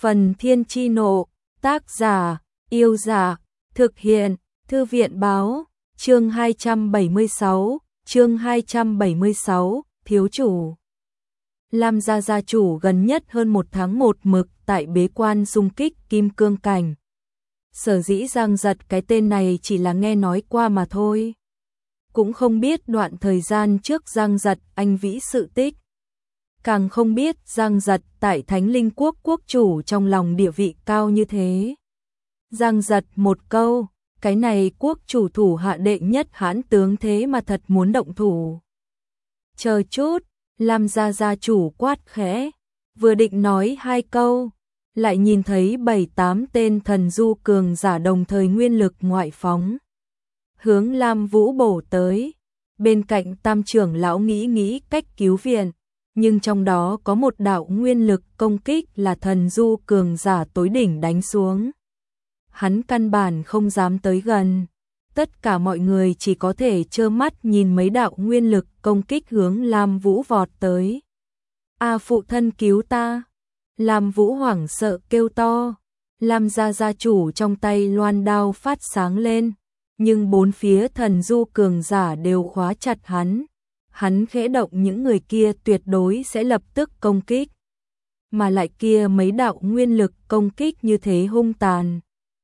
Phần Thiên Chi Nộ, tác giả, Yêu Giả, thực hiện, Thư viện Báo, chương 276, thiếu chủ. Lam gia chủ gần nhất hơn 1 tháng một mực tại bế quan xung kích kim cương cảnh. Sở dĩ Giang Giật cái tên này chỉ là nghe nói qua mà thôi. Cũng không biết đoạn thời gian trước Giang Giật anh vĩ sự tích. Càng không biết Giang Giật tại Thánh Linh Quốc quốc chủ trong lòng địa vị cao như thế. Giang Giật một câu, cái này quốc chủ thủ hạ đệ nhất hãn tướng thế mà thật muốn động thủ. Chờ chút, Lam gia chủ quát khẽ, vừa định nói 2 câu, lại nhìn thấy 7-8 tên thần du cường giả đồng thời nguyên lực ngoại phóng. Hướng Lam Vũ bổ tới, bên cạnh Tam trưởng lão nghĩ cách cứu viện, nhưng trong đó có một đạo nguyên lực công kích là thần du cường giả tối đỉnh đánh xuống. Hắn căn bản không dám tới gần, tất cả mọi người chỉ có thể trơ mắt nhìn mấy đạo nguyên lực công kích hướng Lam Vũ vọt tới. A phụ thân cứu ta! Lam Vũ hoảng sợ kêu to, Lam gia chủ trong tay loan đao phát sáng lên, nhưng 4 phía thần du cường giả đều khóa chặt hắn. Hắn khẽ động những người kia tuyệt đối sẽ lập tức công kích. Mà lại kia mấy đạo nguyên lực công kích như thế hung tàn.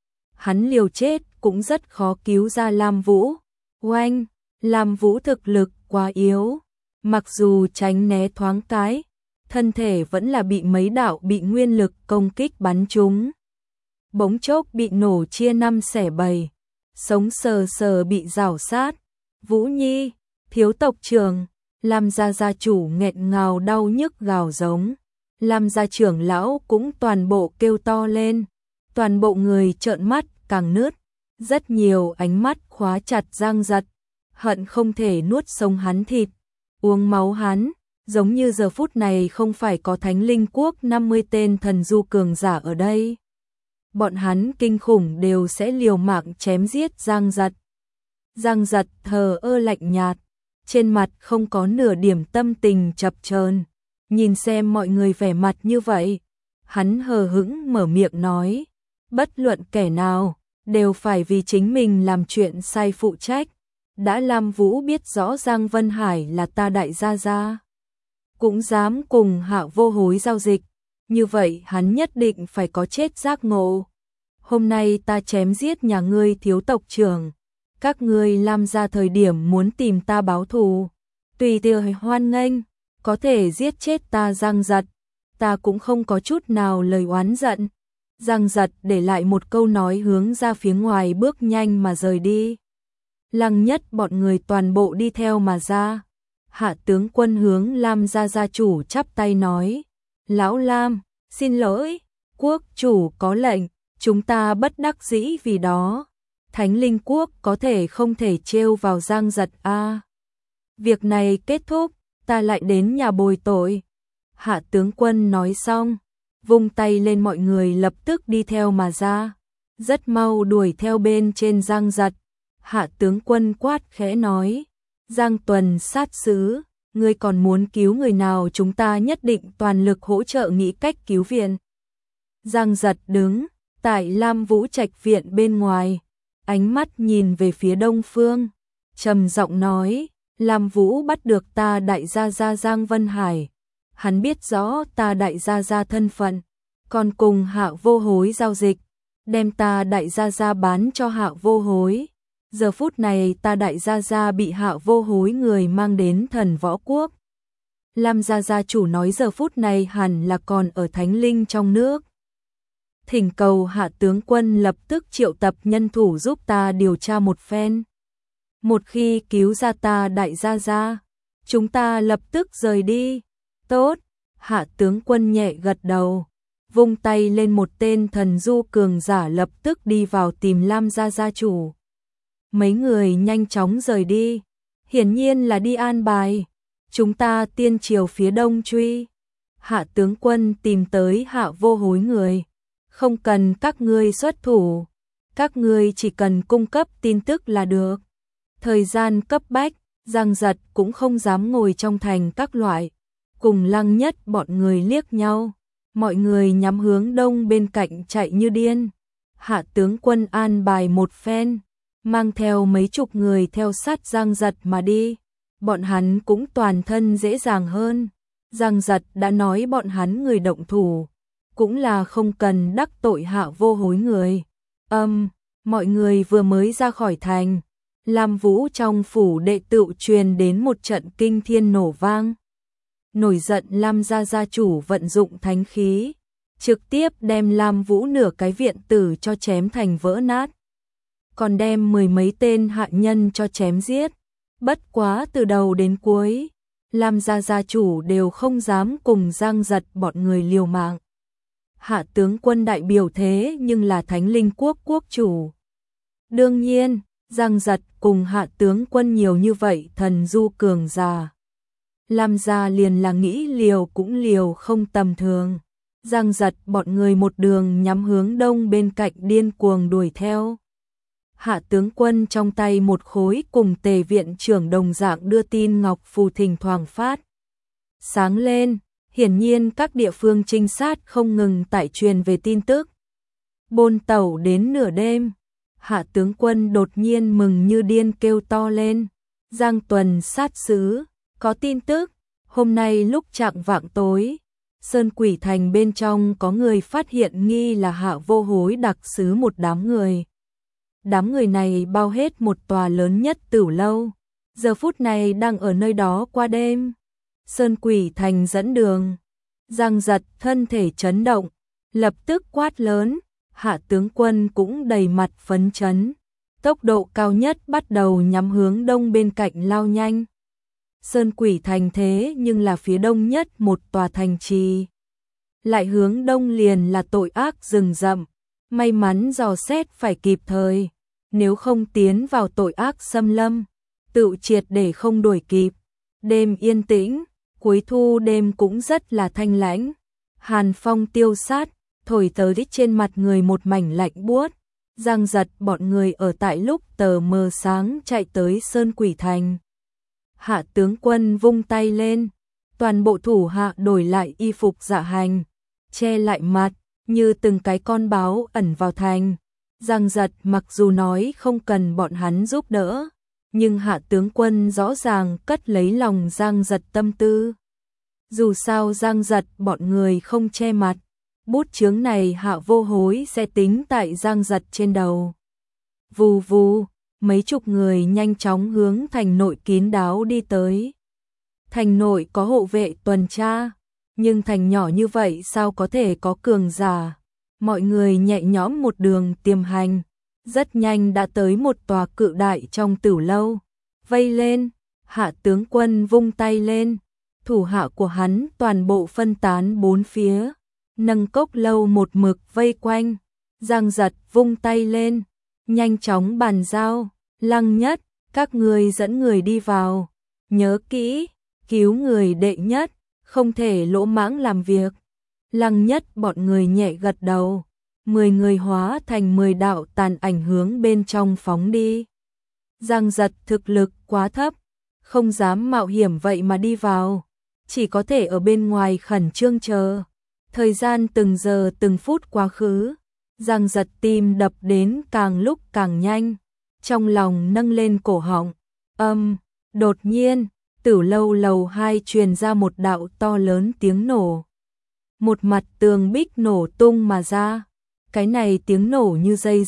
Hắn liều chết cũng rất khó cứu ra Lam Vũ. Oanh, Lam Vũ thực lực quá yếu. Mặc dù tránh né thoáng cái, thân thể vẫn là bị mấy đạo bị nguyên lực công kích bắn trúng. Bỗng chốc bị nổ chia 5 xẻ 7. Sống sờ bị rào sát. Vũ Nhi, thiếu tộc trưởng, Lam gia chủ nghẹn ngào đau nhức gào giống. Lam gia trưởng lão cũng toàn bộ kêu to lên. Toàn bộ người trợn mắt càng nứt. Rất nhiều ánh mắt khóa chặt Giang Giật, hận không thể nuốt sống hắn thịt, uống máu hắn. Giống như giờ phút này không phải có Thánh Linh Quốc 50 tên thần du cường giả ở đây. Bọn hắn kinh khủng đều sẽ liều mạng chém giết Giang Giật. Giang Giật thờ ơ lạnh nhạt, trên mặt không có nửa điểm tâm tình chập chờn. Nhìn xem mọi người vẻ mặt như vậy, hắn hờ hững mở miệng nói, bất luận kẻ nào đều phải vì chính mình làm chuyện sai phụ trách. Đã Lam Vũ biết rõ Giang Vân Hải là ta đại gia, cũng dám cùng Hạ Vô Hối giao dịch, như vậy hắn nhất định phải có chết giác ngộ. Hôm nay ta chém giết nhà ngươi thiếu tộc trưởng, các ngươi Lam gia thời điểm muốn tìm ta báo thù, tùy tiện hoan nghênh, có thể giết chết ta Giang Giật, ta cũng không có chút nào lời oán giận. Giang Giật để lại một câu nói hướng ra phía ngoài bước nhanh mà rời đi. Lăng Nhất bọn người toàn bộ đi theo mà ra. Hạ tướng quân hướng Lam gia chủ chắp tay nói, lão Lam, xin lỗi, quốc chủ có lệnh, chúng ta bất đắc dĩ vì đó. Thánh Linh Quốc có thể không thể trêu vào Giang Giật a. Việc này kết thúc, ta lại đến nhà bồi tội. Hạ tướng quân nói xong, vung tay lên mọi người lập tức đi theo mà ra. Rất mau đuổi theo bên trên Giang Giật. Hạ tướng quân quát khẽ nói, Giang Tuần sát sứ, ngươi còn muốn cứu người nào chúng ta nhất định toàn lực hỗ trợ nghĩ cách cứu viện. Giang Giật đứng tại Lam Vũ trạch viện bên ngoài, ánh mắt nhìn về phía đông phương, trầm giọng nói, Lam Vũ bắt được ta đại gia Giang Vân Hải. Hắn biết rõ ta đại gia thân phận, còn cùng Hạ Vô Hối giao dịch, đem ta đại gia bán cho Hạ Vô Hối. Giờ phút này ta đại gia bị Hạ Vô Hối người mang đến Thần Võ Quốc. Lam gia chủ nói giờ phút này hẳn là còn ở Thánh Linh trong nước. Thỉnh cầu Hạ tướng quân lập tức triệu tập nhân thủ giúp ta điều tra một phen. Một khi cứu ra ta đại gia, chúng ta lập tức rời đi. Tốt, Hạ tướng quân nhẹ gật đầu, vung tay lên một tên thần du cường giả lập tức đi vào tìm Lam gia chủ. Mấy người nhanh chóng rời đi, hiển nhiên là đi an bài. Chúng ta tiên triều phía đông truy. Hạ tướng quân tìm tới Hạ Vô Hối người, không cần các ngươi xuất thủ, các ngươi chỉ cần cung cấp tin tức là được. Thời gian cấp bách, Giang Giật cũng không dám ngồi trong thành các loại, cùng Lăng Nhất bọn người liếc nhau, Mọi người nhắm hướng đông bên cạnh chạy như điên. Hạ tướng quân an bài một phen, mang theo mấy chục người theo sát Giang Giật mà đi. Bọn hắn cũng toàn thân dễ dàng hơn. Giang Giật đã nói bọn hắn người động thủ, cũng là không cần đắc tội Hạ Vô Hối người. Mọi người vừa mới ra khỏi thành, Lam Vũ trong phủ đệ tựu truyền đến một trận kinh thiên nổ vang. Nổi giận Lam gia gia chủ vận dụng thánh khí, trực tiếp đem Lam Vũ nửa cái viện tử cho chém thành vỡ nát, còn đem 10 mấy tên hạ nhân cho chém giết. Bất quá từ đầu đến cuối, Lam gia gia chủ đều không dám cùng Giang Giật bọn người liều mạng. Hạ tướng quân đại biểu thế nhưng là Thánh Linh quốc quốc chủ. Đương nhiên, Giang Giật cùng hạ tướng quân nhiều như vậy thần du cường giả, Lam gia liền là nghĩ liều cũng liều không tầm thường. Giang Giật bọn người một đường nhắm hướng đông bên cạnh điên cuồng đuổi theo. Hạ tướng quân trong tay một khối cùng Tề viện trưởng đồng dạng đưa tin ngọc phù thỉnh thoảng phát sáng lên, hiển nhiên các địa phương trinh sát không ngừng tải truyền về tin tức. Bôn tẩu đến nửa đêm, Hạ tướng quân đột nhiên mừng như điên kêu to lên, Giang Tuần sát sứ, có tin tức, hôm nay lúc chạng vạng tối, Sơn Quỷ Thành bên trong có người phát hiện nghi là Hạ Vô Hối đặc sứ một đám người. Đám người này bao hết một tòa lớn nhất Tửu lâu, giờ phút này đang ở nơi đó qua đêm. Sơn Quỷ Thành dẫn đường, Giang Giật thân thể chấn động, lập tức quát lớn, Hạ tướng quân cũng đầy mặt phấn chấn, tốc độ cao nhất bắt đầu nhắm hướng đông bên cạnh lao nhanh. Sơn Quỷ Thành thế nhưng là phía đông nhất một tòa thành trì, lại hướng đông liền là tội ác rừng rậm, may mắn dò xét phải kịp thời, nếu không tiến vào tội ác xâm lâm, tự triệt để không đuổi kịp. Đêm yên tĩnh, cuối thu đêm cũng rất là thanh lãnh, hàn phong tiêu sát, thổi tới trên mặt người một mảnh lạnh buốt. Giang Giật bọn người ở tại lúc tờ mờ sáng chạy tới Sơn Quỷ Thành. Hạ tướng quân vung tay lên, toàn bộ thủ hạ đổi lại y phục dạ hành, che lại mặt, như từng cái con báo ẩn vào thành. Giang Giật mặc dù nói không cần bọn hắn giúp đỡ, nhưng hạ tướng quân rõ ràng cất lấy lòng Giang Giật tâm tư. Dù sao Giang Giật bọn người không che mặt, bút chướng này Hạ Vô Hối sẽ tính tại Giang Giật trên đầu. Vù vù, mấy chục người nhanh chóng hướng thành nội kín đáo đi tới. Thành nội có hộ vệ tuần tra, nhưng thành nhỏ như vậy sao có thể có cường giả. Mọi người nhẹ nhõm một đường tiềm hành, rất nhanh đã tới một tòa cự đại trong Tửu lâu. Vây lên, Hạ tướng quân vung tay lên, thủ hạ của hắn toàn bộ phân tán bốn phía, nâng cốc lâu một mực vây quanh. Giang Giật vung tay lên, nhanh chóng bàn giao, Lăng Nhất, các người dẫn người đi vào, nhớ kỹ, cứu người đệ nhất, không thể lỗ mãng làm việc. Lăng Nhất bọn người nhẹ gật đầu, 10 người hóa thành 10 đạo tàn ảnh hướng bên trong phóng đi. Giang Giật thực lực quá thấp, không dám mạo hiểm vậy mà đi vào, chỉ có thể ở bên ngoài khẩn trương chờ. Thời gian từng giờ từng phút quá khứ, Giang Giật tim đập đến càng lúc càng nhanh, trong lòng nâng lên cổ họng. Đột nhiên, Tửu lâu lầu 2 truyền ra một đạo to lớn tiếng nổ. Một mặt tường bích nổ tung mà ra, cái này tiếng nổ như dây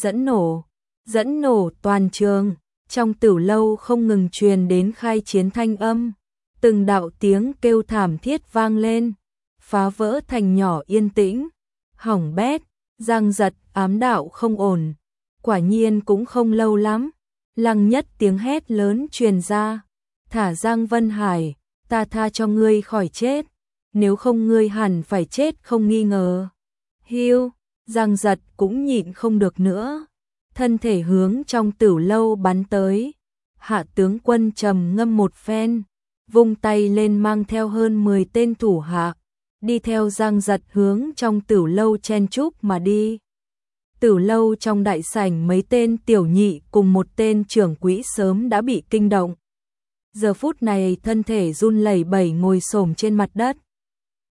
dẫn nổ toàn trường. Trong Tửu lâu không ngừng truyền đến khai chiến thanh âm, từng đạo tiếng kêu thảm thiết vang lên, phá vỡ thành nhỏ yên tĩnh. Hỏng bét, Giang Giật ám đạo không ổn, quả nhiên cũng không lâu lắm. Lăng Nhất tiếng hét lớn truyền ra, thả Giang Vân Hải, ta tha cho ngươi khỏi chết, nếu không ngươi hẳn phải chết không nghi ngờ. Hiu, Giang Giật cũng nhịn không được nữa, thân thể hướng trong Tửu lâu bắn tới. Hạ tướng quân trầm ngâm một phen, vung tay lên mang theo hơn 10 tên thủ hạ, đi theo Giang Giật hướng trong Tửu lâu chen chúc mà đi. Tửu lâu trong đại sảnh mấy tên tiểu nhị cùng một tên trưởng quỹ sớm đã bị kinh động. Giờ phút này thân thể run lẩy bẩy ngồi xổm trên mặt đất.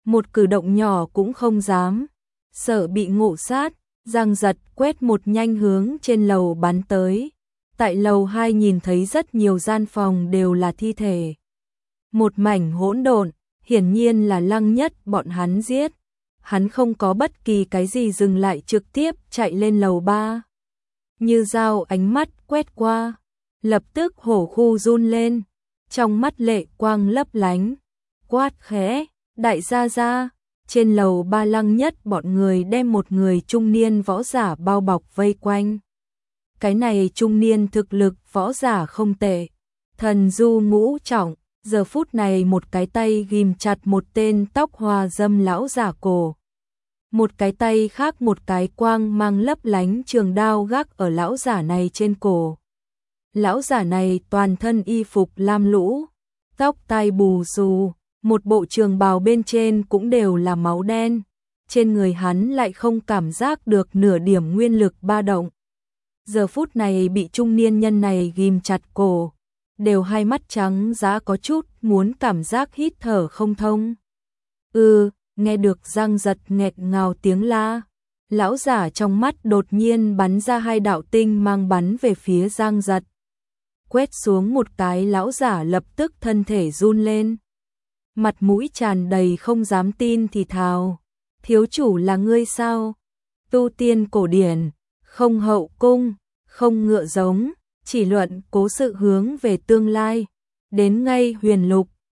một cử động nhỏ cũng không dám, sợ bị ngộ sát. Giang Giật quét một nhanh hướng trên lầu bắn tới. Tại lầu 2 nhìn thấy rất nhiều gian phòng đều là thi thể. Một mảnh hỗn độn, hiển nhiên là Lăng Nhất bọn hắn giết. Hắn không có bất kỳ cái gì dừng lại, trực tiếp chạy lên lầu 3. Như dao ánh mắt quét qua, lập tức hổ khu run lên, trong mắt lệ quang lấp lánh, quát khẽ, đại gia gia. Trên lầu 3 Lăng Nhất bọn người đem một người trung niên võ giả bao bọc vây quanh. Cái này trung niên thực lực võ giả không tệ, thần du ngũ trọng, giờ phút này một cái tay ghim chặt một tên tóc hoa dâm lão giả cổ. Một cái tay khác một cái quang mang lấp lánh trường đao gác ở lão giả này trên cổ. Lão giả này toàn thân y phục lam lũ, tóc tai bù xù, một bộ trường bào bên trên cũng đều là máu đen. Trên người hắn lại không cảm giác được nửa điểm nguyên lực ba động. Giờ phút này bị trung niên nhân này ghim chặt cổ, đều hai mắt trắng dã, có chút muốn cảm giác hít thở không thông. Nghe được Giang Giật nghẹt ngào tiếng la, lão giả trong mắt đột nhiên bắn ra hai đạo tinh mang bắn về phía Giang Giật. Quét xuống một cái, lão giả lập tức thân thể run lên. Mặt mũi tràn đầy không dám tin thì thào, thiếu chủ là ngươi sao? Tu tiên cổ điển, không hậu cung, không ngựa giống, chỉ luận cố sự hướng về tương lai, đến ngay huyền lục,